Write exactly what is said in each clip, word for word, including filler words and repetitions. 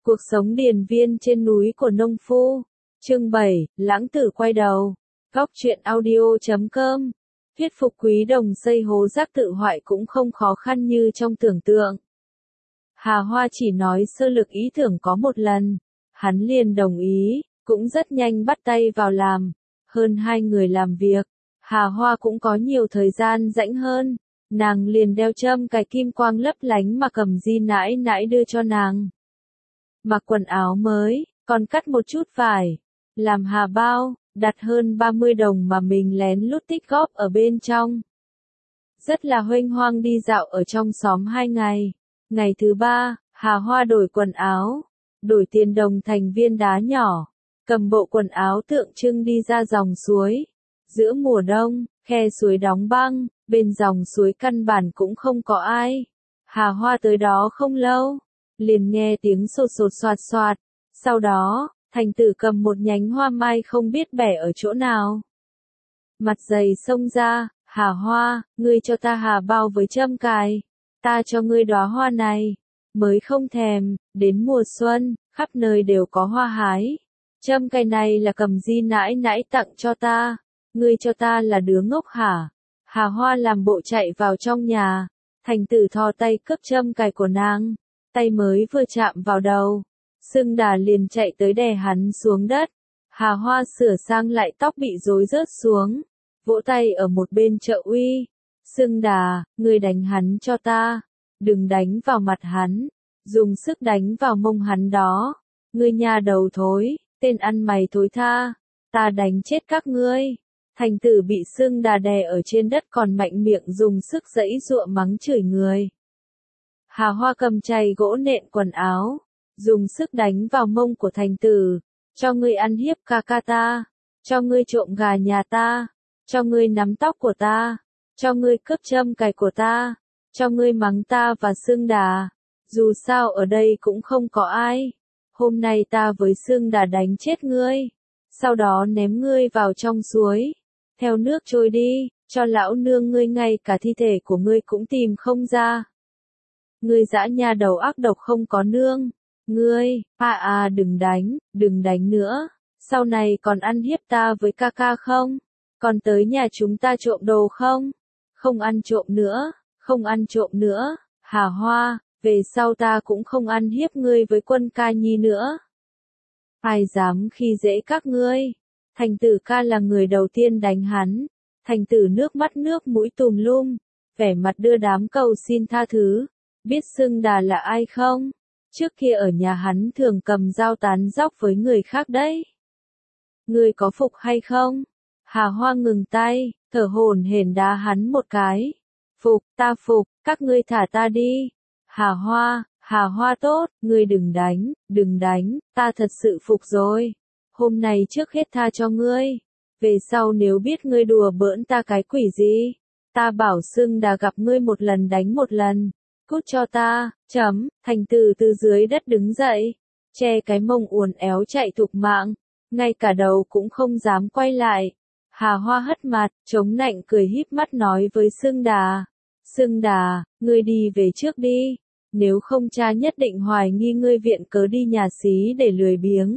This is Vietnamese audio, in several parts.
Cuộc sống điền viên trên núi của nông phu. Chương bảy, Lãng tử quay đầu. Góc truyện audio chấm com. Thuyết phục Quý Đồng xây hố rác tự hoại cũng không khó khăn như trong tưởng tượng. Hà Hoa chỉ nói sơ lược ý tưởng có một lần. Hắn liền đồng ý, cũng rất nhanh bắt tay vào làm. Hơn hai người làm việc, Hà Hoa cũng có nhiều thời gian rảnh hơn. Nàng liền đeo châm cài kim quang lấp lánh mà cầm di nãi nãi đưa cho nàng. Mặc quần áo mới, còn cắt một chút vải, làm hà bao, đặt hơn ba mươi đồng mà mình lén lút tích góp ở bên trong. Rất là huênh hoang đi dạo ở trong xóm hai ngày. Ngày thứ ba, Hà Hoa đổi quần áo, đổi tiền đồng thành viên đá nhỏ, cầm bộ quần áo tượng trưng đi ra dòng suối. Giữa mùa đông, khe suối đóng băng, bên dòng suối căn bản cũng không có ai. Hà Hoa tới đó không lâu, liền nghe tiếng sột sột soạt soạt. Sau đó, thành tử cầm một nhánh hoa mai không biết bẻ ở chỗ nào. Mặt dày xông ra, Hà Hoa, ngươi cho ta hà bao với châm cài. Ta cho ngươi đóa hoa này. Mới không thèm, đến mùa xuân, khắp nơi đều có hoa hái. Châm cài này là cầm di nãi nãi tặng cho ta. Ngươi cho ta là đứa ngốc hả? Hà Hoa làm bộ chạy vào trong nhà. Thành tử thò tay cướp châm cài của nàng. Tay mới vừa chạm vào đầu, Sưng Đà liền chạy tới đè hắn xuống đất. Hà Hoa sửa sang lại tóc bị rối rớt xuống, vỗ tay ở một bên trợ uy. Sưng Đà, ngươi đánh hắn cho ta, đừng đánh vào mặt hắn, dùng sức đánh vào mông hắn đó. Ngươi nhà đầu thối, tên ăn mày thối tha, ta đánh chết các ngươi. Thành tử bị Sưng Đà đè ở trên đất còn mạnh miệng dùng sức giãy giụa mắng chửi người. Hà Hoa cầm chày gỗ nện quần áo, dùng sức đánh vào mông của thành tử. Cho ngươi ăn hiếp ca ca ta, cho ngươi trộm gà nhà ta, cho ngươi nắm tóc của ta, cho ngươi cướp châm cài của ta, cho ngươi mắng ta và Sưng Đà. Dù sao ở đây cũng không có ai. Hôm nay ta với Sưng Đà đánh chết ngươi, sau đó ném ngươi vào trong suối. Theo nước trôi đi, cho lão nương ngươi ngay cả thi thể của ngươi cũng tìm không ra. Ngươi dã nha đầu ác độc không có nương. Ngươi, à à đừng đánh, đừng đánh nữa. Sau này còn ăn hiếp ta với ca ca không? Còn tới nhà chúng ta trộm đồ không? Không ăn trộm nữa, không ăn trộm nữa. Hà Hoa, về sau ta cũng không ăn hiếp ngươi với Quân ca nhi nữa. Ai dám khi dễ các ngươi? Thành tử ca là người đầu tiên đánh hắn. Thành tử nước mắt nước mũi tùm lum, vẻ mặt đưa đám cầu xin tha thứ. Biết Sưng Đà là ai không? Trước kia ở nhà hắn thường cầm dao tán dóc với người khác đấy. Ngươi có phục hay không? Hà Hoa ngừng tay, thở hổn hển đá hắn một cái. Phục, ta phục, các ngươi thả ta đi. Hà Hoa, Hà Hoa tốt, ngươi đừng đánh, đừng đánh, ta thật sự phục rồi. Hôm nay trước hết tha cho ngươi. Về sau nếu biết ngươi đùa bỡn ta cái quỷ gì, ta bảo Sưng Đà gặp ngươi một lần đánh một lần. Cút cho ta, chấm, thành tử từ dưới đất đứng dậy, che cái mông uốn éo chạy thục mạng, ngay cả đầu cũng không dám quay lại. Hà Hoa hất mặt, chống nạnh cười híp mắt nói với Sưng Đà. Sưng Đà, ngươi đi về trước đi, nếu không cha nhất định hoài nghi ngươi viện cớ đi nhà xí để lười biếng.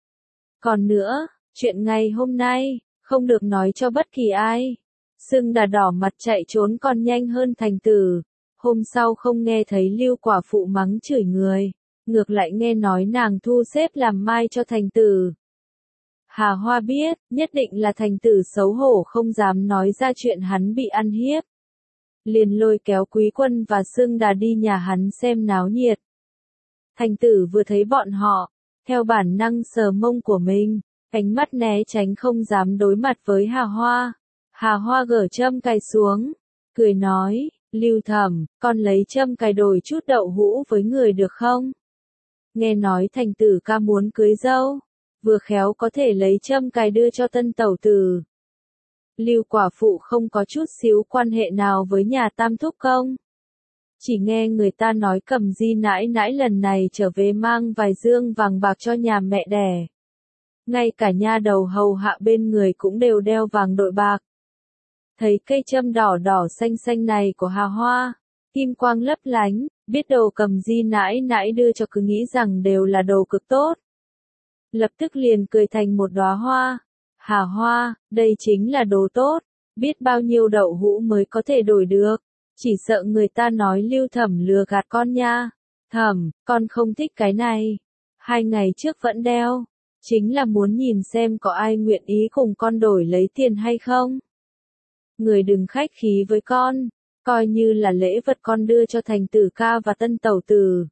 Còn nữa, chuyện ngày hôm nay, không được nói cho bất kỳ ai. Sưng Đà đỏ mặt chạy trốn còn nhanh hơn thành tử. Hôm sau không nghe thấy Lưu quả phụ mắng chửi người, ngược lại nghe nói nàng thu xếp làm mai cho thành tử. Hà Hoa biết, nhất định là thành tử xấu hổ không dám nói ra chuyện hắn bị ăn hiếp. Liền lôi kéo Quý Quân và Sưng Đà đi nhà hắn xem náo nhiệt. Thành tử vừa thấy bọn họ, theo bản năng sờ mông của mình, ánh mắt né tránh không dám đối mặt với Hà Hoa. Hà Hoa gỡ châm cài xuống, cười nói. Lưu Thẩm, con lấy châm cài đổi chút đậu hũ với người được không? Nghe nói thành tử ca muốn cưới dâu, vừa khéo có thể lấy châm cài đưa cho tân tẩu tử. Lưu quả phụ không có chút xíu quan hệ nào với nhà Tam Thúc Công. Chỉ nghe người ta nói cầm di nãi nãi lần này trở về mang vài dương vàng bạc cho nhà mẹ đẻ. Ngay cả nha đầu hầu hạ bên người cũng đều đeo vàng đội bạc. Thấy cây châm đỏ đỏ xanh xanh này của Hà Hoa, kim quang lấp lánh, biết đồ cầm Di nãi nãi đưa cho cứ nghĩ rằng đều là đồ cực tốt. Lập tức liền cười thành một đóa hoa. Hà Hoa, đây chính là đồ tốt, biết bao nhiêu đậu hũ mới có thể đổi được, chỉ sợ người ta nói Lưu Thẩm lừa gạt con nha. Thẩm, con không thích cái này. Hai ngày trước vẫn đeo, chính là muốn nhìn xem có ai nguyện ý cùng con đổi lấy tiền hay không. Người đừng khách khí với con, coi như là lễ vật con đưa cho thành tử ca và tân tẩu tử.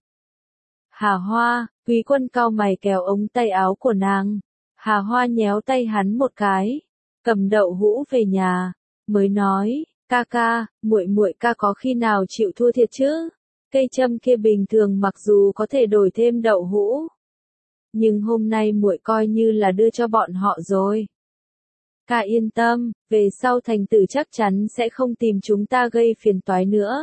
Hà Hoa, Quý Quân cau mày kéo ống tay áo của nàng. Hà Hoa nhéo tay hắn một cái, cầm đậu hũ về nhà, mới nói, ca ca, muội muội ca có khi nào chịu thua thiệt chứ? Cây châm kia bình thường mặc dù có thể đổi thêm đậu hũ, nhưng hôm nay muội coi như là đưa cho bọn họ rồi. Ca yên tâm, về sau thành tử chắc chắn sẽ không tìm chúng ta gây phiền toái nữa.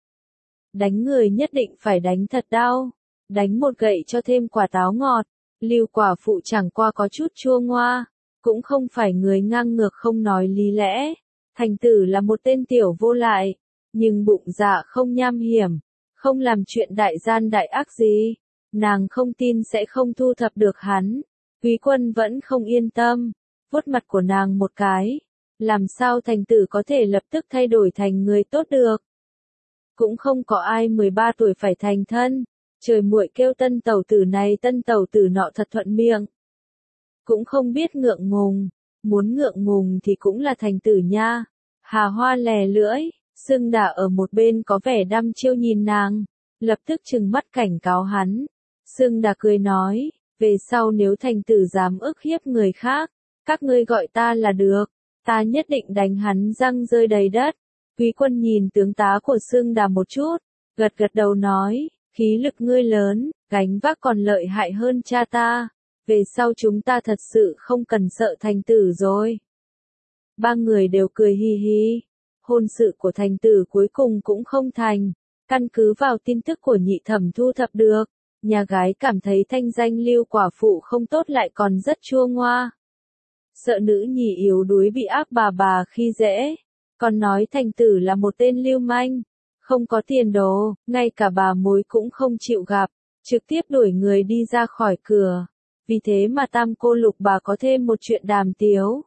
Đánh người nhất định phải đánh thật đau, đánh một gậy cho thêm quả táo ngọt. Lưu quả phụ chẳng qua có chút chua ngoa, cũng không phải người ngang ngược không nói lý lẽ. Thành tử là một tên tiểu vô lại, nhưng bụng dạ không nham hiểm, không làm chuyện đại gian đại ác gì. Nàng không tin sẽ không thu thập được hắn. Quý Quân vẫn không yên tâm, vuốt mặt của nàng một cái. Làm sao thành tử có thể lập tức thay đổi thành người tốt được? Cũng không có ai mười ba tuổi phải thành thân. Trời muội kêu tân tẩu tử này tân tẩu tử nọ thật thuận miệng. Cũng không biết ngượng ngùng, muốn ngượng ngùng thì cũng là thành tử nha. Hà Hoa lè lưỡi, Sương Đà ở một bên có vẻ đăm chiêu nhìn nàng, lập tức trừng mắt cảnh cáo hắn. Sương Đà cười nói, về sau nếu thành tử dám ức hiếp người khác, các ngươi gọi ta là được, ta nhất định đánh hắn răng rơi đầy đất. Quý Quân nhìn tướng tá của Sương Đà một chút, gật gật đầu nói, khí lực ngươi lớn, gánh vác còn lợi hại hơn cha ta, về sau chúng ta thật sự không cần sợ thành tử rồi. Ba người đều cười hi hi, hôn sự của thành tử cuối cùng cũng không thành, căn cứ vào tin tức của nhị thẩm thu thập được, nhà gái cảm thấy thanh danh Lưu quả phụ không tốt lại còn rất chua ngoa. Sợ nữ nhì yếu đuối bị áp bà bà khi dễ, còn nói thành tử là một tên lưu manh. Không có tiền đồ, ngay cả bà mối cũng không chịu gặp, trực tiếp đuổi người đi ra khỏi cửa. Vì thế mà tam cô lục bà có thêm một chuyện đàm tiếu.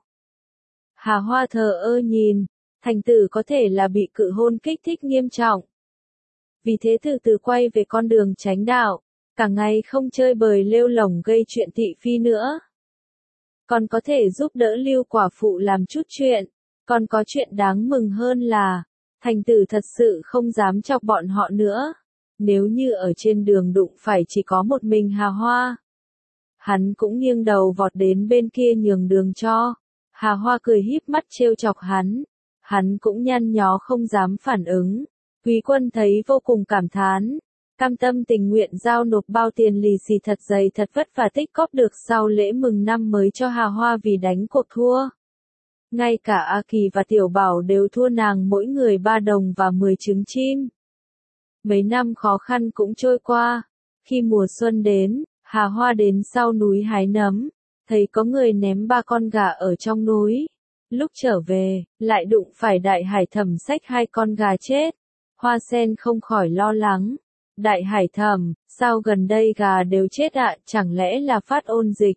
Hà Hoa thờ ơ nhìn, thành tử có thể là bị cự hôn kích thích nghiêm trọng. Vì thế từ từ quay về con đường chánh đạo, cả ngày không chơi bời lêu lổng gây chuyện thị phi nữa. Còn có thể giúp đỡ Lưu quả phụ làm chút chuyện, còn có chuyện đáng mừng hơn là thành tử thật sự không dám chọc bọn họ nữa. Nếu như ở trên đường đụng phải chỉ có một mình Hà Hoa, hắn cũng nghiêng đầu vọt đến bên kia nhường đường cho. Hà Hoa cười híp mắt trêu chọc hắn, hắn cũng nhăn nhó không dám phản ứng. Quý Quân thấy vô cùng cảm thán, cam tâm tình nguyện giao nộp bao tiền lì xì thật dày thật vất vả tích cóp được sau lễ mừng năm mới cho Hà Hoa vì đánh cuộc thua. Ngay cả A Kỳ và Tiểu Bảo đều thua nàng mỗi người ba đồng và mười trứng chim. Mấy năm khó khăn cũng trôi qua. Khi mùa xuân đến, Hà Hoa đến sau núi hái nấm, thấy có người ném ba con gà ở trong núi. Lúc trở về, lại đụng phải Đại Hải Thẩm xách hai con gà chết. Hoa Sen không khỏi lo lắng. Đại Hải Thẩm, sao gần đây gà đều chết ạ, chẳng lẽ là phát ôn dịch?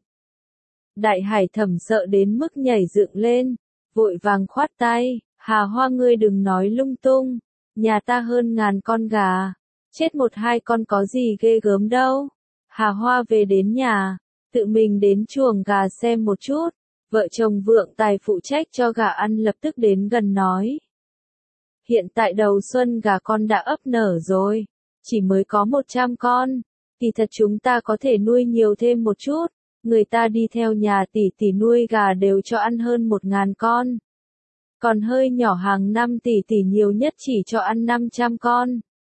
Đại Hải Thẩm sợ đến mức nhảy dựng lên, vội vàng khoát tay, Hà Hoa ngươi đừng nói lung tung, nhà ta hơn ngàn con gà, chết một hai con có gì ghê gớm đâu. Hà Hoa về đến nhà, tự mình đến chuồng gà xem một chút, vợ chồng Vượng Tài phụ trách cho gà ăn lập tức đến gần nói. Hiện tại đầu xuân gà con đã ấp nở rồi, chỉ mới có một trăm con, thì thật chúng ta có thể nuôi nhiều thêm một chút. Người ta đi theo nhà tỷ tỷ nuôi gà đều cho ăn hơn một ngàn con. Còn hơi nhỏ hàng năm tỷ tỷ nhiều nhất chỉ cho ăn năm trăm con.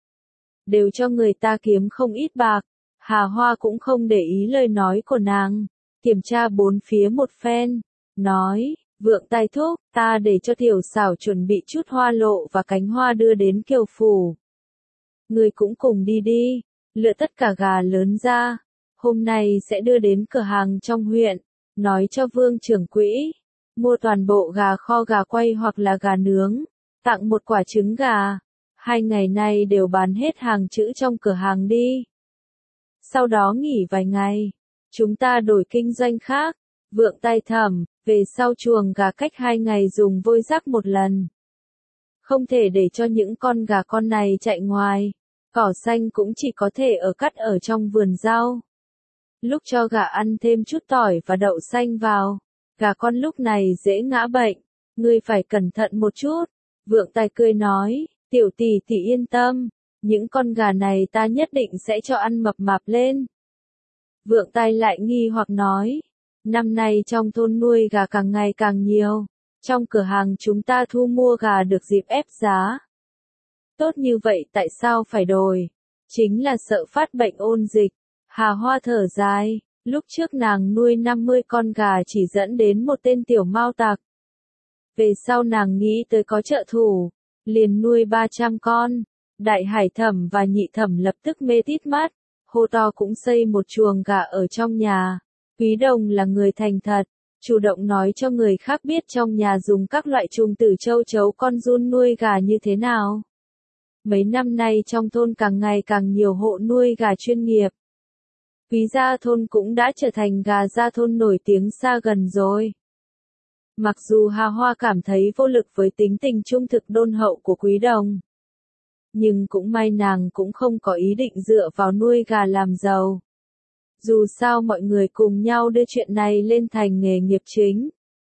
Đều cho người ta kiếm không ít bạc. Hà Hoa cũng không để ý lời nói của nàng, kiểm tra bốn phía một phen, nói, Vượng Tài thúc, ta để cho Tiểu Xảo chuẩn bị chút hoa lộ và cánh hoa đưa đến Kiều Phủ. Người cũng cùng đi đi, lựa tất cả gà lớn ra. Hôm nay sẽ đưa đến cửa hàng trong huyện, nói cho Vương trưởng quỹ, mua toàn bộ gà kho gà quay hoặc là gà nướng, tặng một quả trứng gà. Hai ngày nay đều bán hết hàng chữ trong cửa hàng đi. Sau đó nghỉ vài ngày, chúng ta đổi kinh doanh khác. Vượng tay thầm, về sau chuồng gà cách hai ngày dùng vôi rắc một lần. Không thể để cho những con gà con này chạy ngoài. Cỏ xanh cũng chỉ có thể ở cắt ở trong vườn rau. Lúc cho gà ăn thêm chút tỏi và đậu xanh vào, gà con lúc này dễ ngã bệnh. Ngươi phải cẩn thận một chút. Vượng tài cười nói, tiểu tỷ tỷ yên tâm, những con gà này ta nhất định sẽ cho ăn mập mạp lên. Vượng tài lại nghi hoặc nói, năm nay trong thôn nuôi gà càng ngày càng nhiều, trong cửa hàng chúng ta thu mua gà được dịp ép giá. Tốt như vậy tại sao phải đổi? Chính là sợ phát bệnh ôn dịch. Hà Hoa thở dài, lúc trước nàng nuôi năm mươi con gà chỉ dẫn đến một tên tiểu mao tặc. Về sau nàng nghĩ tới có trợ thủ, liền nuôi ba trăm con. Đại Hải Thẩm và Nhị Thẩm lập tức mê tít mắt, hô to cũng xây một chuồng gà ở trong nhà. Quý Đồng là người thành thật, chủ động nói cho người khác biết trong nhà dùng các loại trùng tử châu chấu con giun nuôi gà như thế nào. Mấy năm nay trong thôn càng ngày càng nhiều hộ nuôi gà chuyên nghiệp. Quý gia thôn cũng đã trở thành gà gia thôn nổi tiếng xa gần rồi. Mặc dù Hà Hoa cảm thấy vô lực với tính tình trung thực đôn hậu của Quý Đồng, nhưng cũng may nàng cũng không có ý định dựa vào nuôi gà làm giàu. Dù sao mọi người cùng nhau đưa chuyện này lên thành nghề nghiệp chính.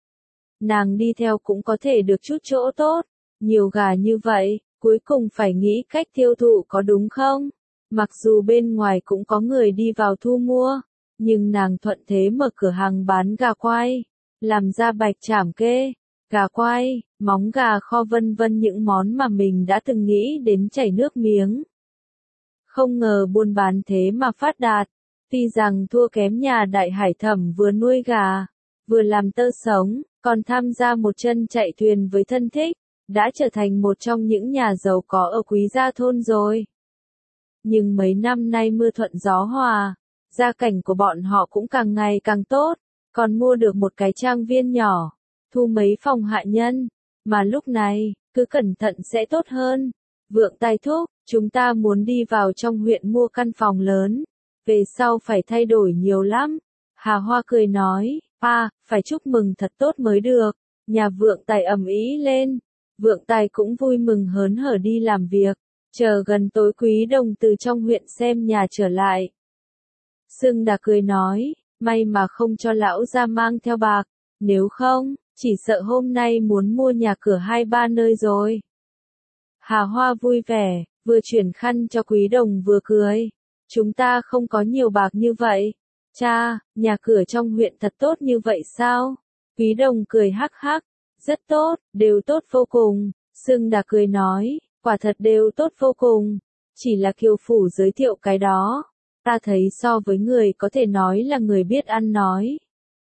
Nàng đi theo cũng có thể được chút chỗ tốt, nhiều gà như vậy, cuối cùng phải nghĩ cách tiêu thụ có đúng không? Mặc dù bên ngoài cũng có người đi vào thu mua, nhưng nàng thuận thế mở cửa hàng bán gà quay, làm ra bạch chảm kê, gà quay, móng gà kho vân vân những món mà mình đã từng nghĩ đến chảy nước miếng. Không ngờ buôn bán thế mà phát đạt, tuy rằng thua kém nhà Đại Hải Thẩm vừa nuôi gà, vừa làm tơ sống, còn tham gia một chân chạy thuyền với thân thích, đã trở thành một trong những nhà giàu có ở Quý gia thôn rồi. Nhưng mấy năm nay mưa thuận gió hòa, gia cảnh của bọn họ cũng càng ngày càng tốt, còn mua được một cái trang viên nhỏ, thu mấy phòng hạ nhân, mà lúc này, cứ cẩn thận sẽ tốt hơn. Vượng tài thúc, chúng ta muốn đi vào trong huyện mua căn phòng lớn, về sau phải thay đổi nhiều lắm. Hà Hoa cười nói, pa, phải chúc mừng thật tốt mới được. Nhà Vượng tài ầm ĩ lên, Vượng tài cũng vui mừng hớn hở đi làm việc, chờ gần tối Quý Đồng từ trong huyện xem nhà trở lại. Sưng Đà cười nói, may mà không cho lão gia mang theo bạc, nếu không, chỉ sợ hôm nay muốn mua nhà cửa hai ba nơi rồi. Hà Hoa vui vẻ, vừa chuyển khăn cho Quý Đồng vừa cười. Chúng ta không có nhiều bạc như vậy. Cha, nhà cửa trong huyện thật tốt như vậy sao? Quý Đồng cười hắc hắc, rất tốt, đều tốt vô cùng. Sưng Đà cười nói, quả thật đều tốt vô cùng. Chỉ là Kiều Phủ giới thiệu cái đó. Ta thấy so với người có thể nói là người biết ăn nói.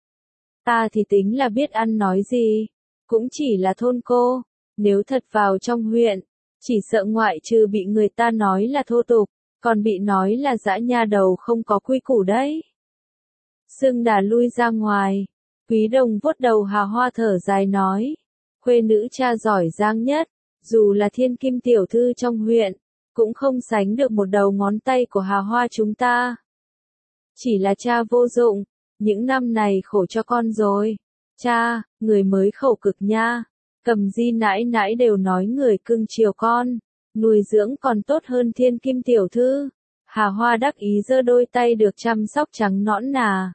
Ta thì tính là biết ăn nói gì, cũng chỉ là thôn cô. Nếu thật vào trong huyện, chỉ sợ ngoại trừ bị người ta nói là thô tục, còn bị nói là dã nha đầu không có quy củ đấy. Sưng Đà lui ra ngoài, Quý Đồng vuốt đầu Hà Hoa thở dài nói, khuê nữ cha giỏi giang nhất, dù là thiên kim tiểu thư trong huyện, cũng không sánh được một đầu ngón tay của Hà Hoa chúng ta. Chỉ là cha vô dụng, những năm này khổ cho con rồi. Cha, người mới khẩu cực nha. Cầm Di nãi nãi đều nói người cưng chiều con, nuôi dưỡng còn tốt hơn thiên kim tiểu thư. Hà Hoa đắc ý giơ đôi tay được chăm sóc trắng nõn nà.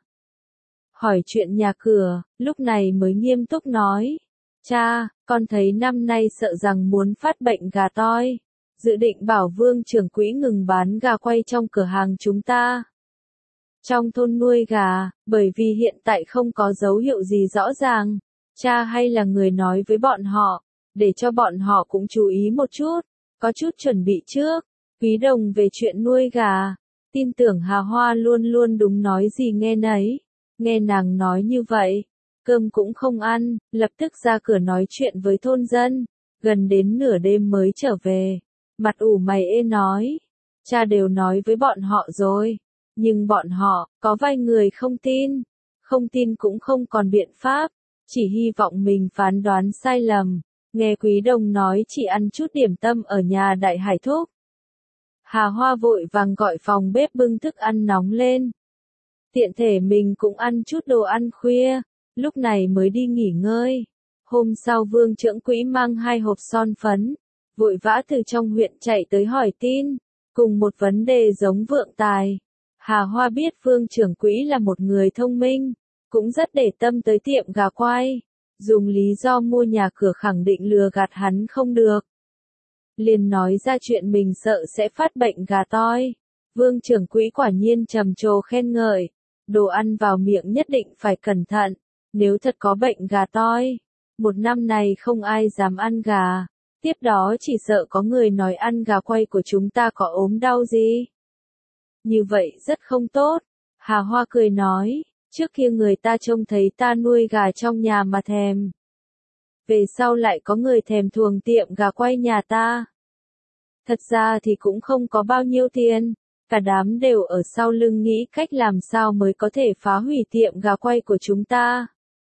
Hỏi chuyện nhà cửa, lúc này mới nghiêm túc nói. Cha, con thấy năm nay sợ rằng muốn phát bệnh gà toi. Dự định bảo Vương trưởng quỹ ngừng bán gà quay trong cửa hàng chúng ta. Trong thôn nuôi gà, bởi vì hiện tại không có dấu hiệu gì rõ ràng. Cha hay là người nói với bọn họ, để cho bọn họ cũng chú ý một chút, có chút chuẩn bị trước. Quý Đồng về chuyện nuôi gà, tin tưởng Hà Hoa luôn luôn đúng nói gì nghe nấy. Nghe nàng nói như vậy, cơm cũng không ăn, lập tức ra cửa nói chuyện với thôn dân, gần đến nửa đêm mới trở về. Mặt ủ mày ê nói, cha đều nói với bọn họ rồi, nhưng bọn họ, có vài người không tin, không tin cũng không còn biện pháp, chỉ hy vọng mình phán đoán sai lầm. Nghe Quý Đồng nói chỉ ăn chút điểm tâm ở nhà Đại Hải Thúc. Hà Hoa vội vàng gọi phòng bếp bưng thức ăn nóng lên. Tiện thể mình cũng ăn chút đồ ăn khuya, lúc này mới đi nghỉ ngơi. Hôm sau Vương Trưởng Quỹ mang hai hộp son phấn, vội vã từ trong huyện chạy tới hỏi tin, cùng một vấn đề giống vượng tài. Hà Hoa biết Vương Trưởng Quỹ là một người thông minh, cũng rất để tâm tới tiệm gà quay, dùng lý do mua nhà cửa khẳng định lừa gạt hắn không được. Liền nói ra chuyện mình sợ sẽ phát bệnh gà toi. Vương Trưởng Quỹ quả nhiên trầm trồ khen ngợi, đồ ăn vào miệng nhất định phải cẩn thận, nếu thật có bệnh gà toi, một năm này không ai dám ăn gà, tiếp đó chỉ sợ có người nói ăn gà quay của chúng ta có ốm đau gì. Như vậy rất không tốt. Hà Hoa cười nói, trước kia người ta trông thấy ta nuôi gà trong nhà mà thèm. Về sau lại có người thèm thuồng tiệm gà quay nhà ta. Thật ra thì cũng không có bao nhiêu tiền, cả đám đều ở sau lưng nghĩ cách làm sao mới có thể phá hủy tiệm gà quay của chúng ta.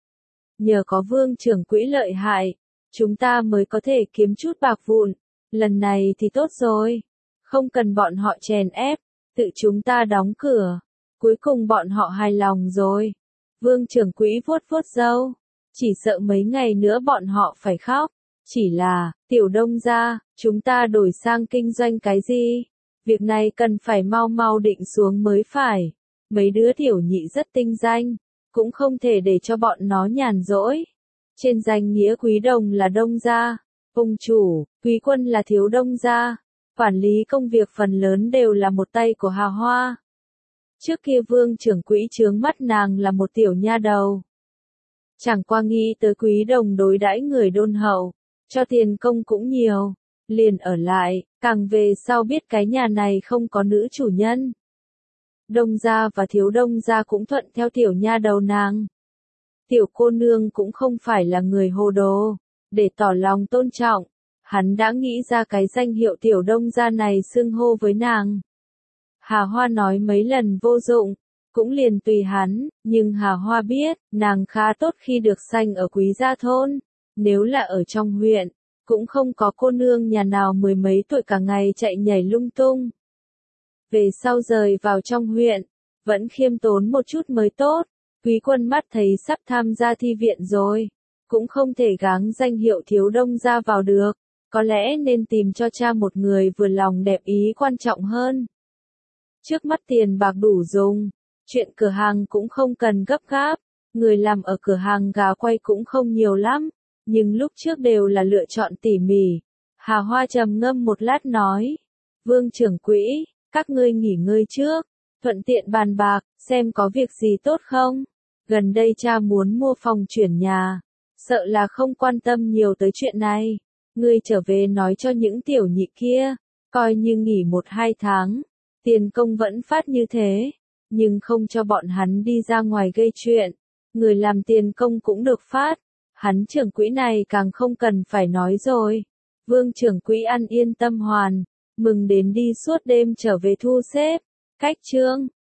Nhờ có Vương Trưởng Quỹ lợi hại, chúng ta mới có thể kiếm chút bạc vụn, lần này thì tốt rồi, không cần bọn họ chèn ép, tự chúng ta đóng cửa, cuối cùng bọn họ hài lòng rồi. Vương Trưởng Quỹ vuốt vuốt râu, chỉ sợ mấy ngày nữa bọn họ phải khóc, chỉ là, Tiểu Đông gia, chúng ta đổi sang kinh doanh cái gì? Việc này cần phải mau mau định xuống mới phải, mấy đứa tiểu nhị rất tinh danh, cũng không thể để cho bọn nó nhàn rỗi. Trên danh nghĩa Quý Đồng là Đông gia, ông chủ, Quý Quân là thiếu Đông gia, quản lý công việc phần lớn đều là một tay của Hà Hoa. Trước kia Vương Trưởng Quỹ chướng mắt nàng là một tiểu nha đầu. Chẳng qua nghĩ tới Quý Đồng đối đãi người đôn hậu, cho tiền công cũng nhiều, liền ở lại, càng về sau biết cái nhà này không có nữ chủ nhân. Đông gia và thiếu Đông gia cũng thuận theo tiểu nha đầu nàng. Tiểu cô nương cũng không phải là người hồ đồ, để tỏ lòng tôn trọng, hắn đã nghĩ ra cái danh hiệu tiểu Đông gia này xưng hô với nàng. Hà Hoa nói mấy lần vô dụng, cũng liền tùy hắn, nhưng Hà Hoa biết, nàng khá tốt khi được sanh ở Quý gia thôn, nếu là ở trong huyện, cũng không có cô nương nhà nào mười mấy tuổi cả ngày chạy nhảy lung tung. Về sau rời vào trong huyện, vẫn khiêm tốn một chút mới tốt. Quý Quân mắt thấy sắp tham gia thi viện rồi, cũng không thể gắng danh hiệu thiếu Đông gia vào được, có lẽ nên tìm cho cha một người vừa lòng đẹp ý quan trọng hơn. Trước mắt tiền bạc đủ dùng, chuyện cửa hàng cũng không cần gấp gáp, người làm ở cửa hàng gà quay cũng không nhiều lắm, nhưng lúc trước đều là lựa chọn tỉ mỉ. Hà Hoa trầm ngâm một lát nói, Vương Trưởng Quỹ, các ngươi nghỉ ngơi trước, thuận tiện bàn bạc, xem có việc gì tốt không. Gần đây cha muốn mua phòng chuyển nhà, sợ là không quan tâm nhiều tới chuyện này. Ngươi trở về nói cho những tiểu nhị kia, coi như nghỉ một hai tháng, tiền công vẫn phát như thế, nhưng không cho bọn hắn đi ra ngoài gây chuyện. Người làm tiền công cũng được phát, hắn trưởng quỹ này càng không cần phải nói rồi. Vương Trưởng Quỹ ăn yên tâm hoàn, mừng đến đi suốt đêm trở về thu xếp. Cách chương